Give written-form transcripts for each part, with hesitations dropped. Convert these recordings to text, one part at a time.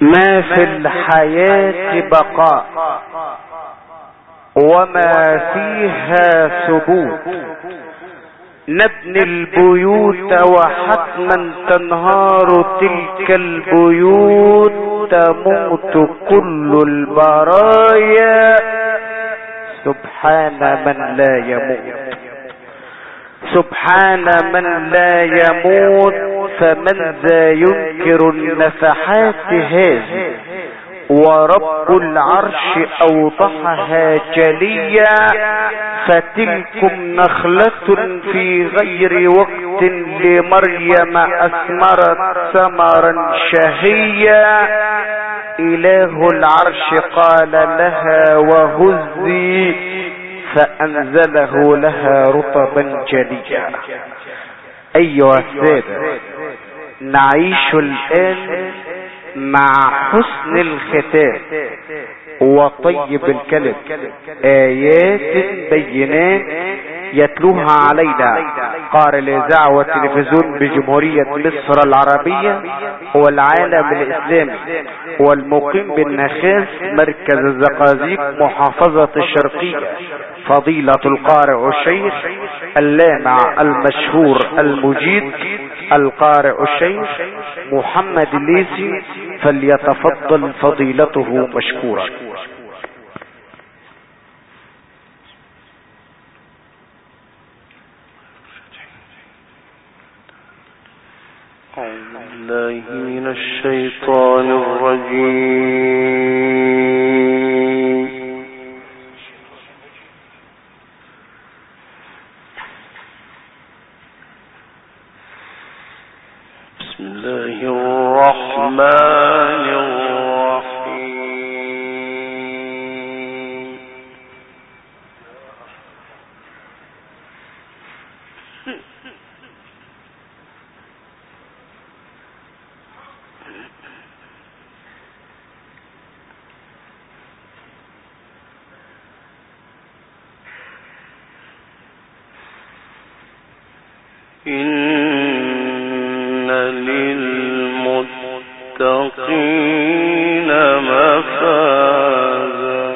ما في الحياة بقاء وما فيها ثبوت. نبني البيوت وحتما تنهار تلك البيوت، تموت كل البرايا سبحان من لا يموت، سبحان من لا يموت. فمن ذا ينكر النفحات هذه؟ ورب العرش أوضحها جليا. فتلكم نخلة في غير وقت لمريم أثمرت ثمرا شهيا. إله العرش قال لها وهزي، فأنزله لها رطبا جليا. أيها السادة، نعيش الآن مع حسن الختام وطيب الكلم، آيات بينات يتلوها علينا قارئ الإذاعة والتلفزيون بجمهورية مصر العربية والعالم الإسلامي، والمقيم بالنخاس مركز الزقازيق محافظة الشرقية، فضيلة القارئ الشيخ اللامع المشهور المجيد القارئ الشيخ محمد الليثي، فليتفضل فضيلته مشكورا. أعوذ بالله من الشيطان الرجيم. بسم الله الرحمن الرحيم. إن للمتقين مفازا.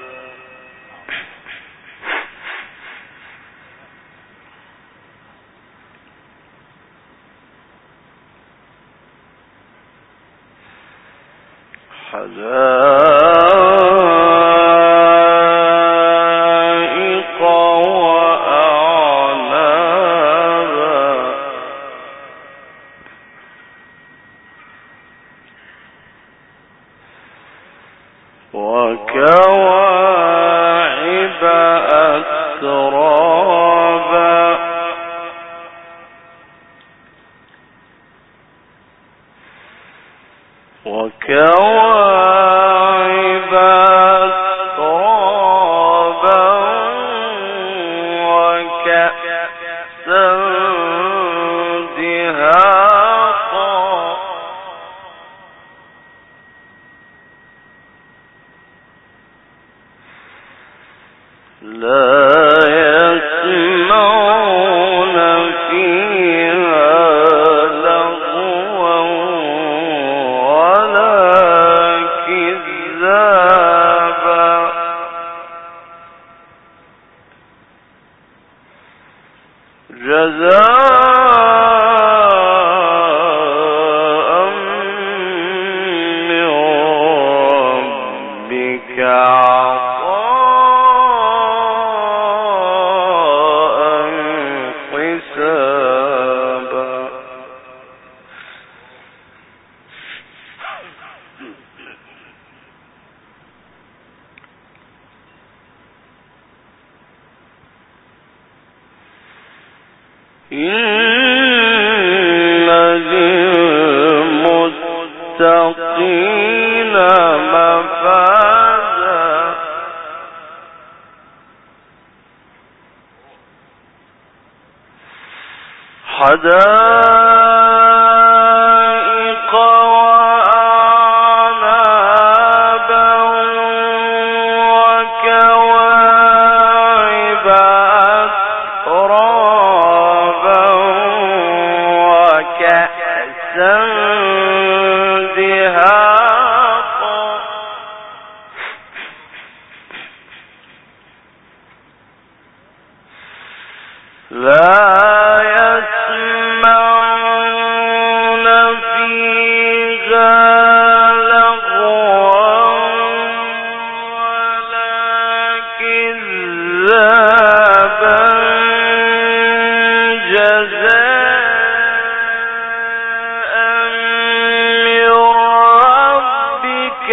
حدائق وأعنابا. وكواعب أترابا. وكواعب أترابا. وكأسا دهاقا. لا يسمعون فيها لغوا ولا كذابا. جزاء من ربك عطاء حسابا. إن للمتقين مفازا. حدائق وأعنابا. وكواعب أترابا. وكأسا دهاقا.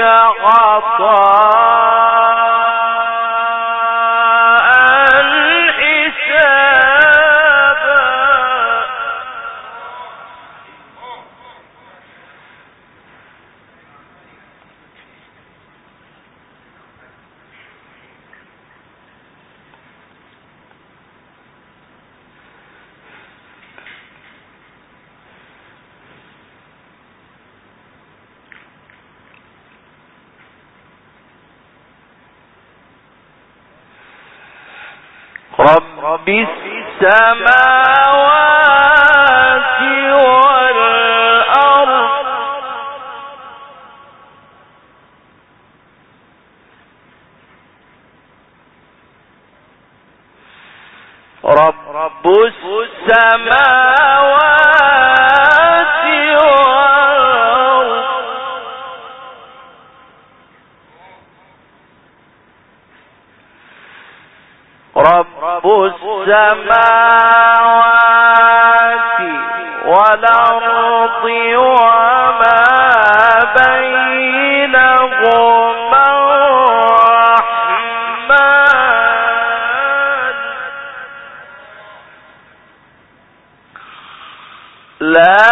رب السماوات والأرض رب السماوات والأرض رب السماوات والأرض وما بينهما الرحمن لا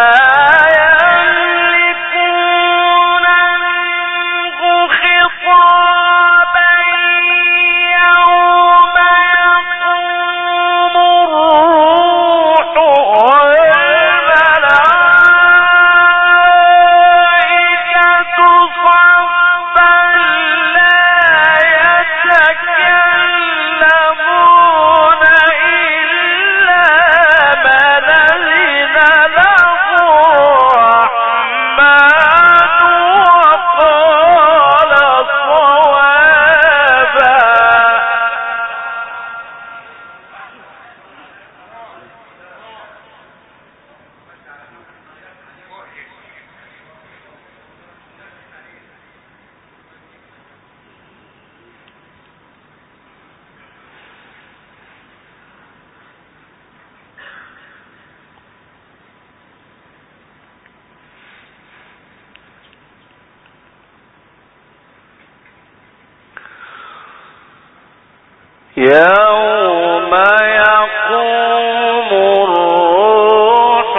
يوم يقوم الروح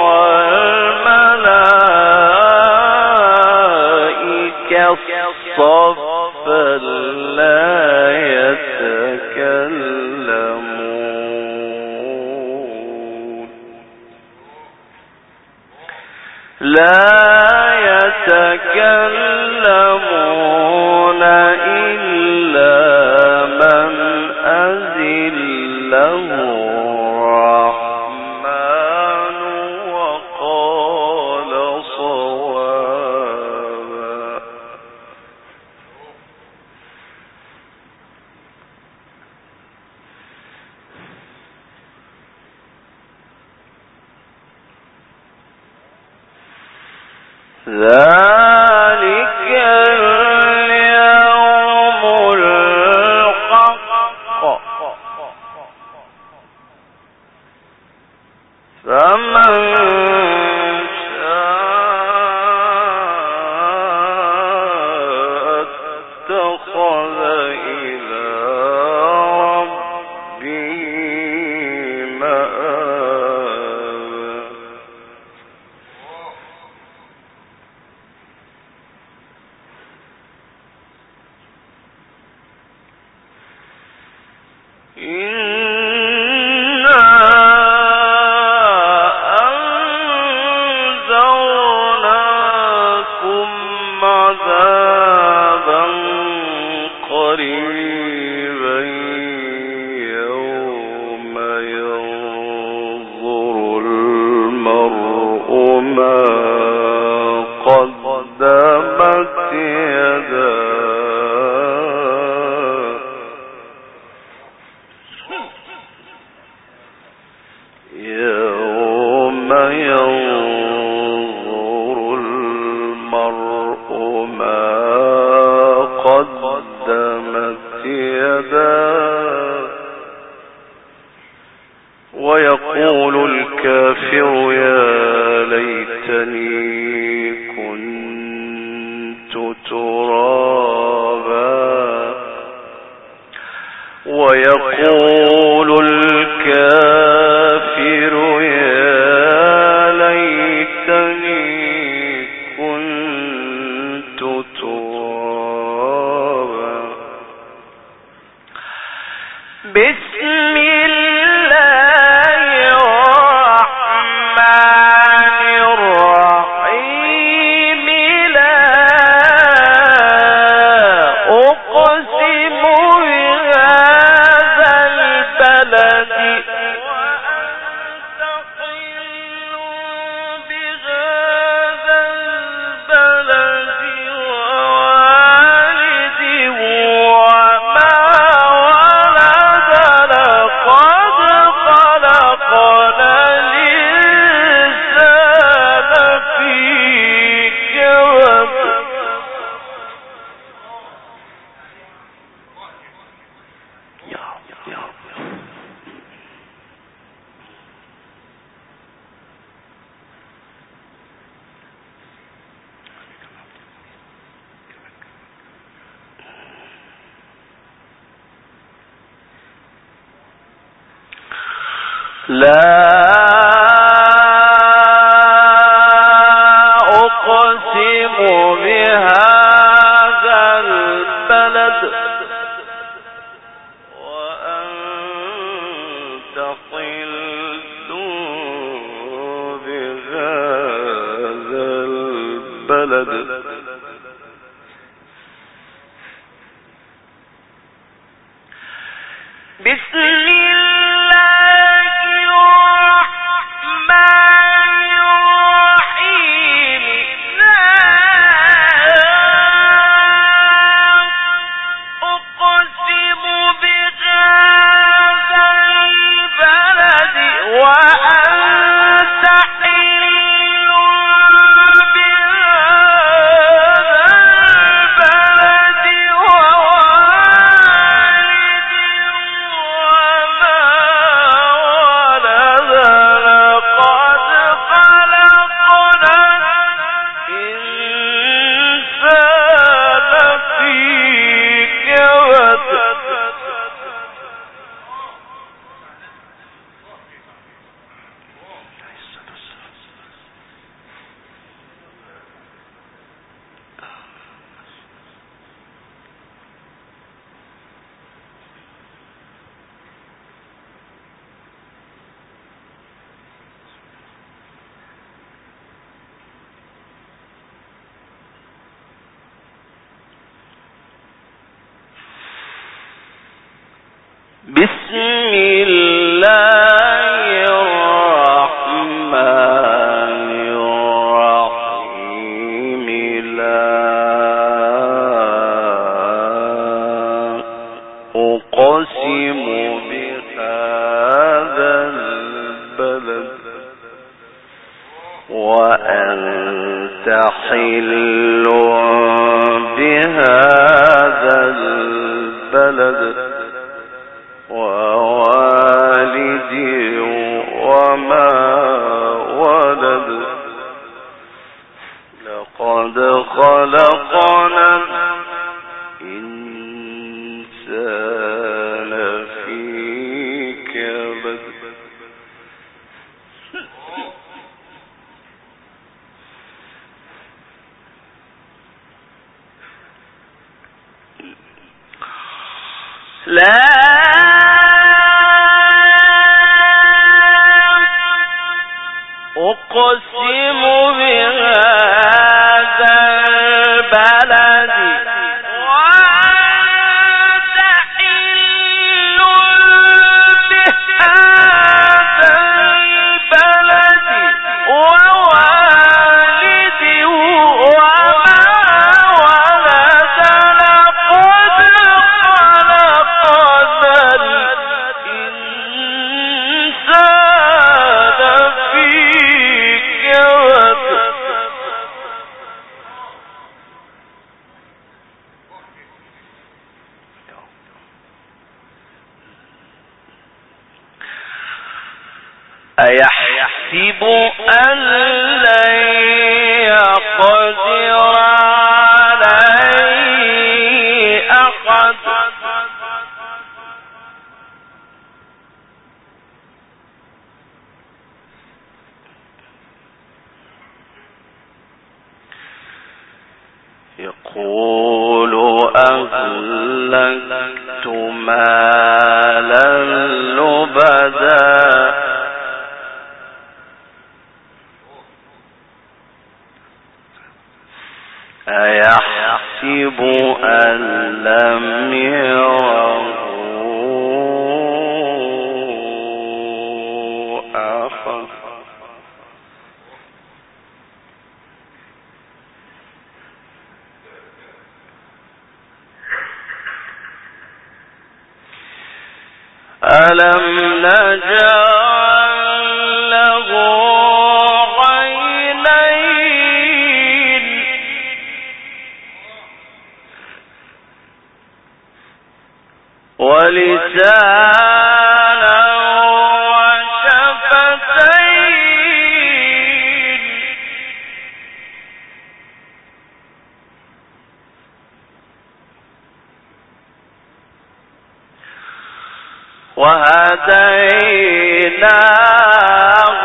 والملائكة صفا لا يتكلمون إلا من أذن له الرحمن وقال صوابا ذلك اليوم الحق فمن شاء اتخذ إلى ربه مآبا إنا أنذرناكم عذابا قريبا يوم ينظر المرء ما قدمت يداه يوم ينظر المرء ما قدمت يداه ويقول الكافر يا ليتني كنت ترابا ويقول الكافر يا ليتني كنت ترابا. بسم الله الرحمن الرحيم. لا أقسم بهذا البلد وأنت حل بهذا البلد ووالد وما ولد. لقد خلقنا الإنسان في كبد. لا أقسم بهذا البلد وأنت حل بهذا البلد. بسم الله الرحمن الرحيم. لا أقسم بهذا البلد وأنت حل بهذا البلد ووالد وما ولد. لقد خلقنا الإنسان في كبد. بسم الله الرحمن الرحيم. لا أقسم بهذا البلد وأنت حل بهذا البلد ووالد وما ولد. لقد خلقنا الإنسان في كبد. لا أقسم بهذا البلد وأنت حل بهذا البلد ووالد وما ولد. لقد خلقنا الإنسان في كبد. أيحسب أن لن يقدر عليه أحد يقول أهلكت مالا لبدا أيحسب أن لم يره أحد ألم نجعل له عينين ولسانا وشفتين وهديناه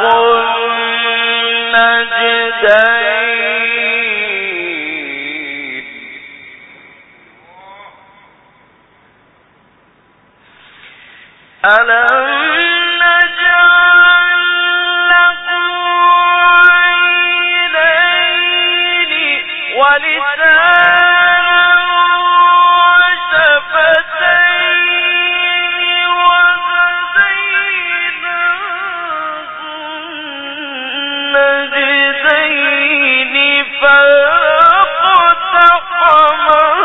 النجدين ألم نجعل له عينين ولسانا وشفتين وهديناه النجدين فاقتحم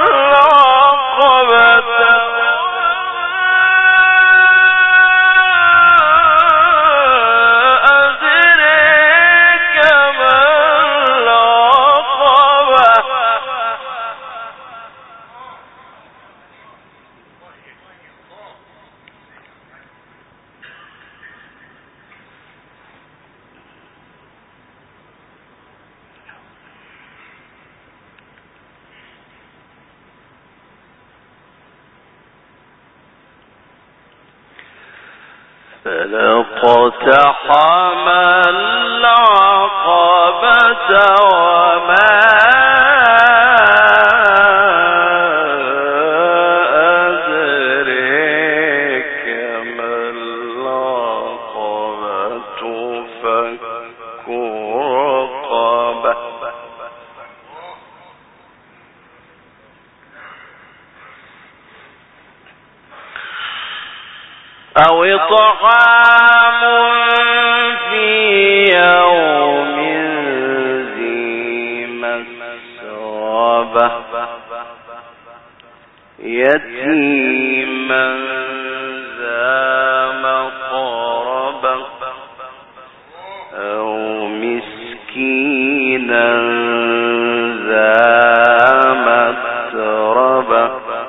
العقبة فلاقتحم العقبة وما أدريك ما العقبة فك رقبة أو إطعام في يوم ذي مسغبة يتيما ذا مقربة أو مسكينا ذا متربة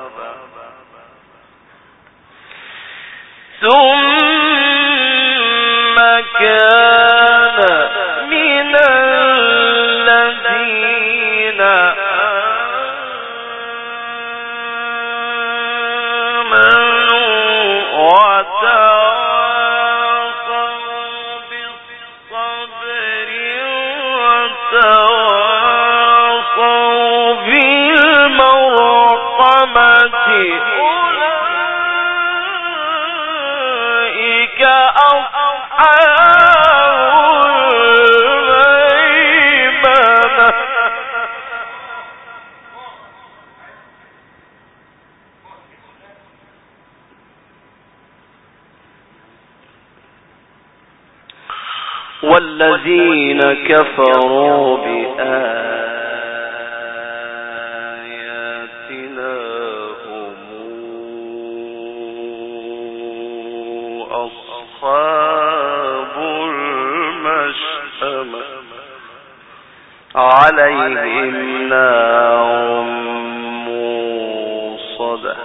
ثم كان من الذين آمنوا وتواصوا بالصبر وتواصوا بالمرحمة والذين كفروا بآياتنا هم أصحاب المشأمة عليهم نار موصدة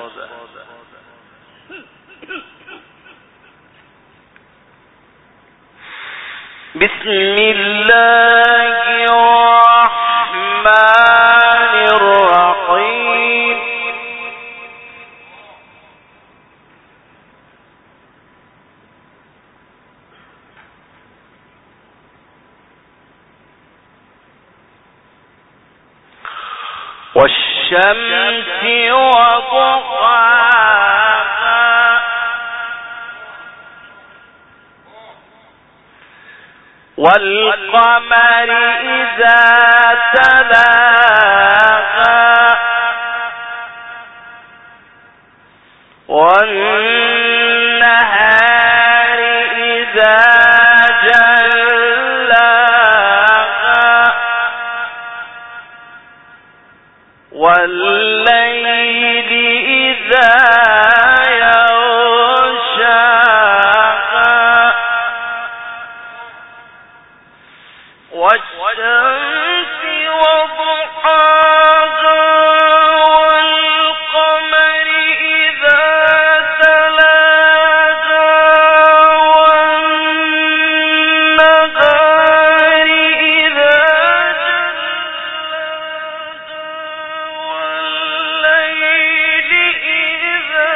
بسم الله الرحمن الرحيم والشمس وضحاها والقمر إذا تلاها والنهار إذا جلاها والليل إذا يغشاها والشمس وضحاها والقمر إذا تلاها والنهار إذا جلاها والليل إذا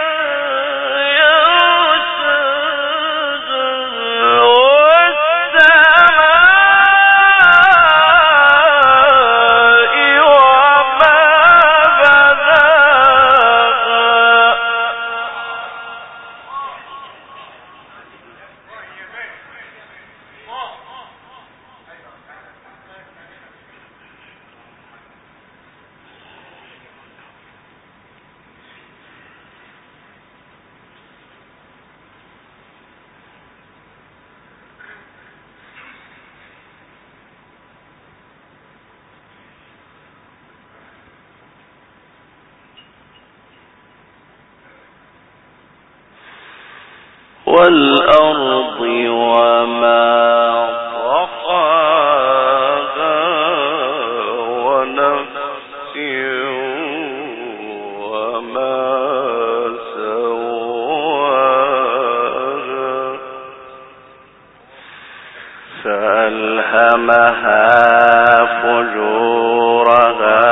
والأرض وما طحاها ونفس وما سواها فألهمها فجورها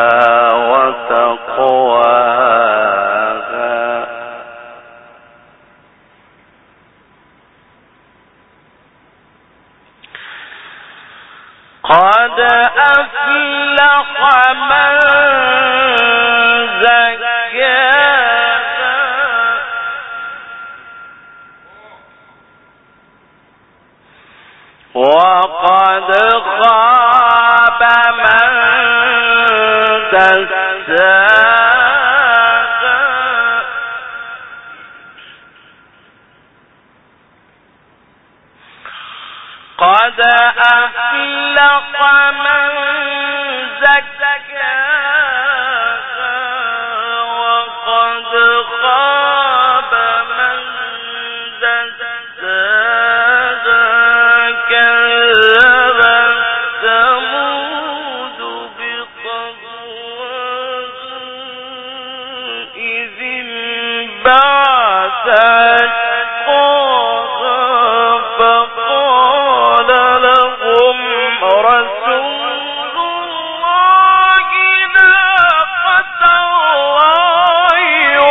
وتقواها قد أفلح من زكاها وقد خاب من دساها قد أفلح من زكاها وقد خاب من دساها كذبت ثمود بطغواها إذ انبعث أشقاها فقال لهم رسول الله ناقة الله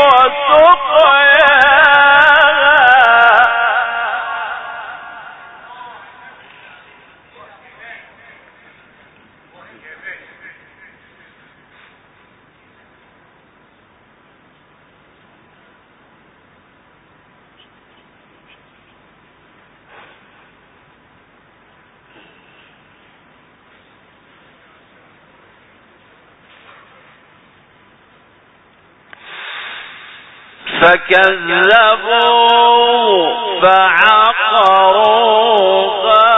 وسقياها فكذبوا فعقروها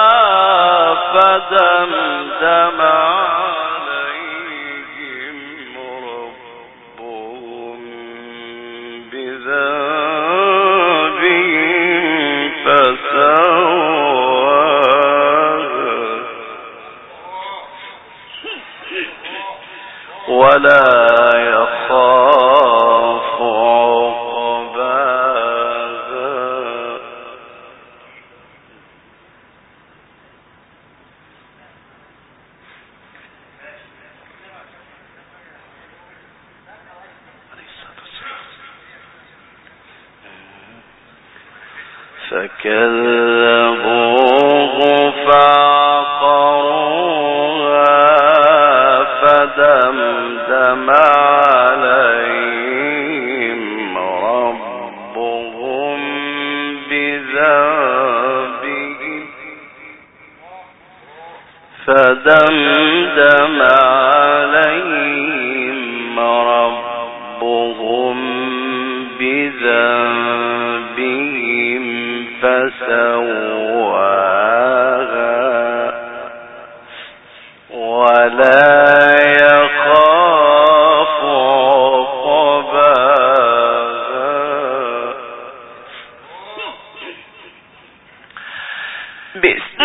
فدمدم عليهم ربهم بذنبهم فسواها ولا يخاف فكذبوه فعقروها فدمدم عليهم ربهم بذنبهم فسواها ولا يخاف عقباها. بسم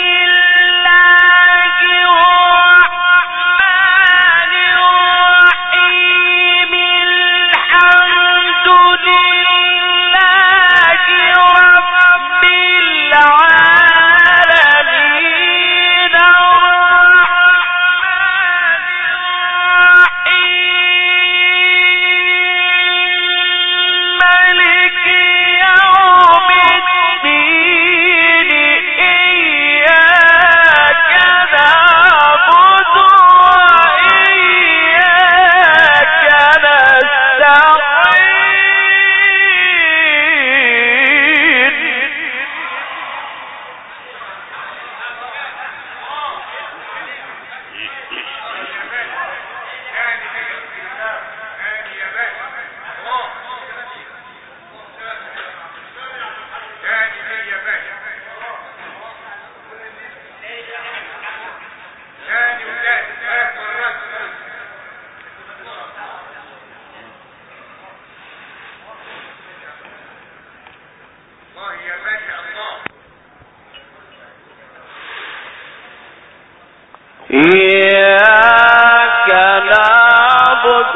إياك نعبد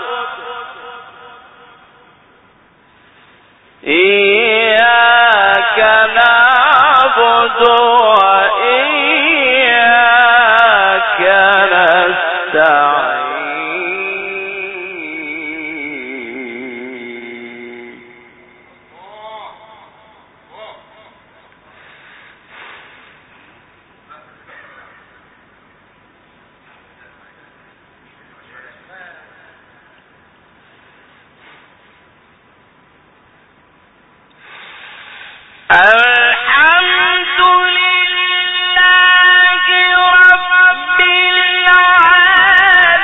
وإياك نستعين. الحمد لله رب العالمين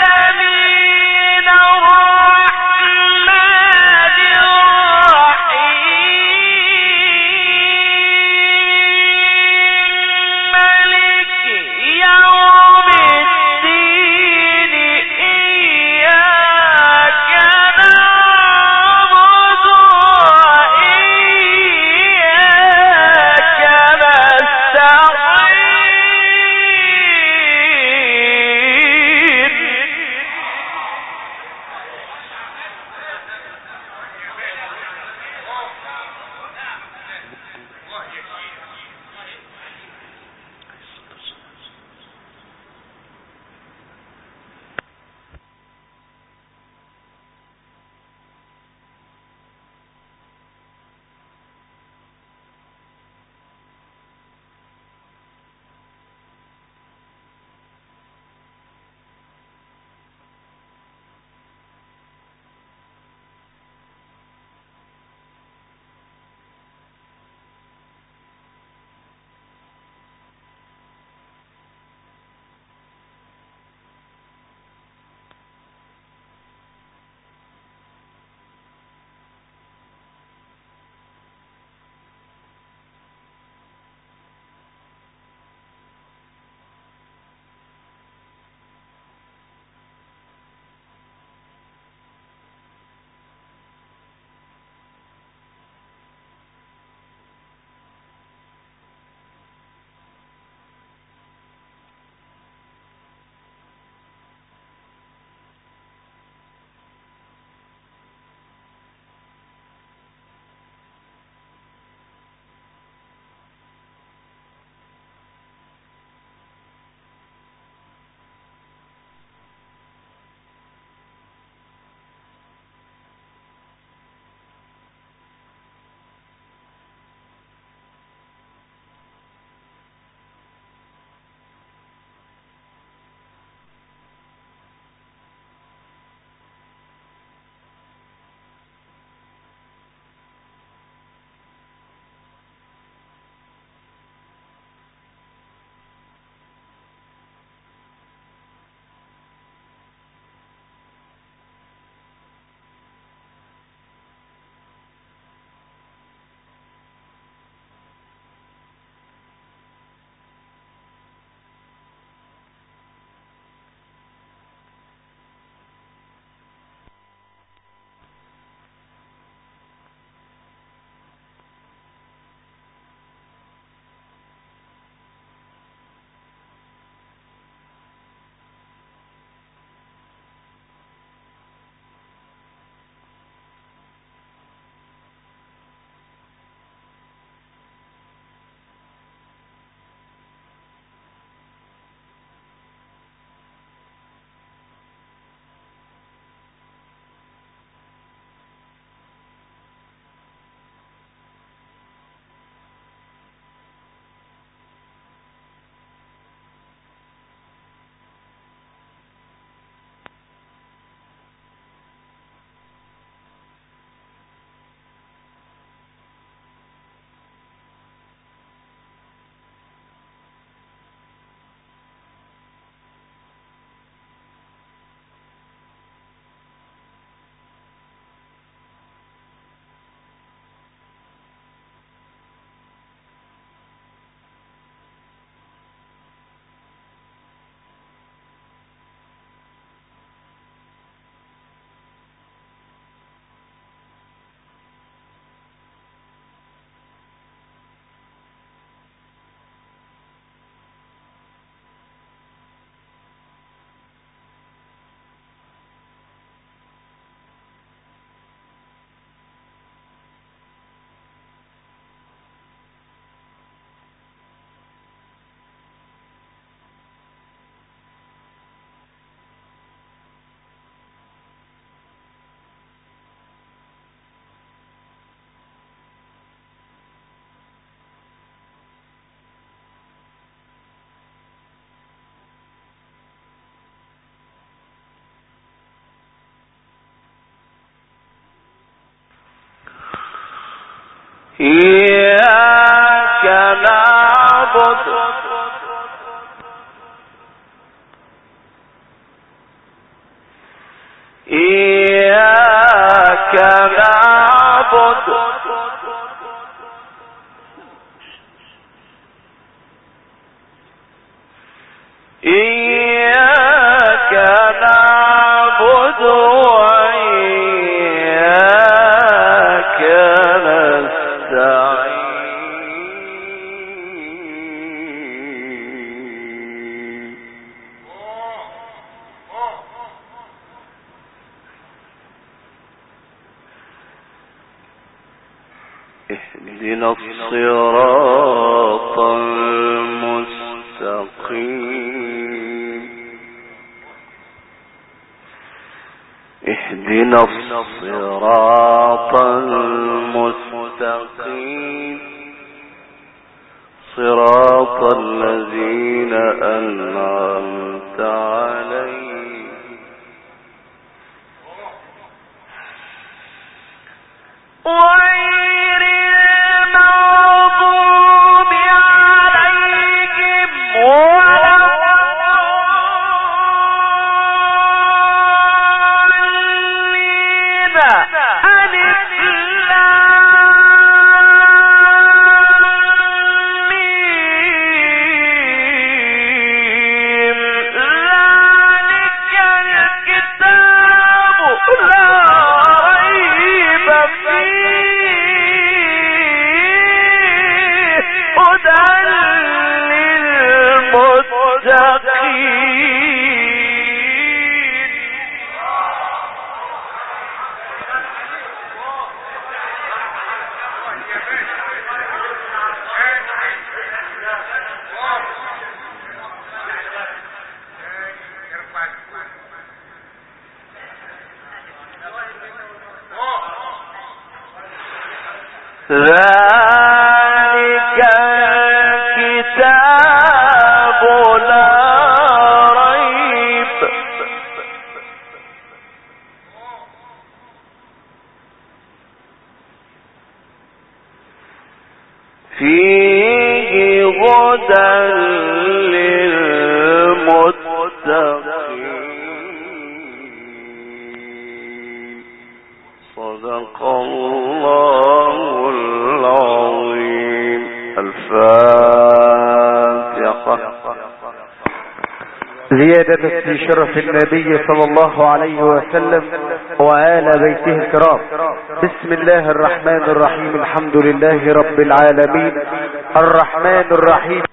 إياك نعبد إياك نعبد إياك نعبد وإياك نستعين اهدنا الصراط المستقيم اهدنا الصراط المستقيم صراط الذين أنعمت عليهم غير المغضوب عليهم ولا الضالين ألف لام ميم ذلك الكتاب لا ريب فيه هدى للمتقين ذلك الكتاب لا ريب فيه هدى للمتقين صدق الله العظيم. الفاتحة. زيادة في شرف النبي صلى الله عليه وسلم وآل بيته الكرام. بسم الله الرحمن الرحيم. الحمد لله رب العالمين الرحمن الرحيم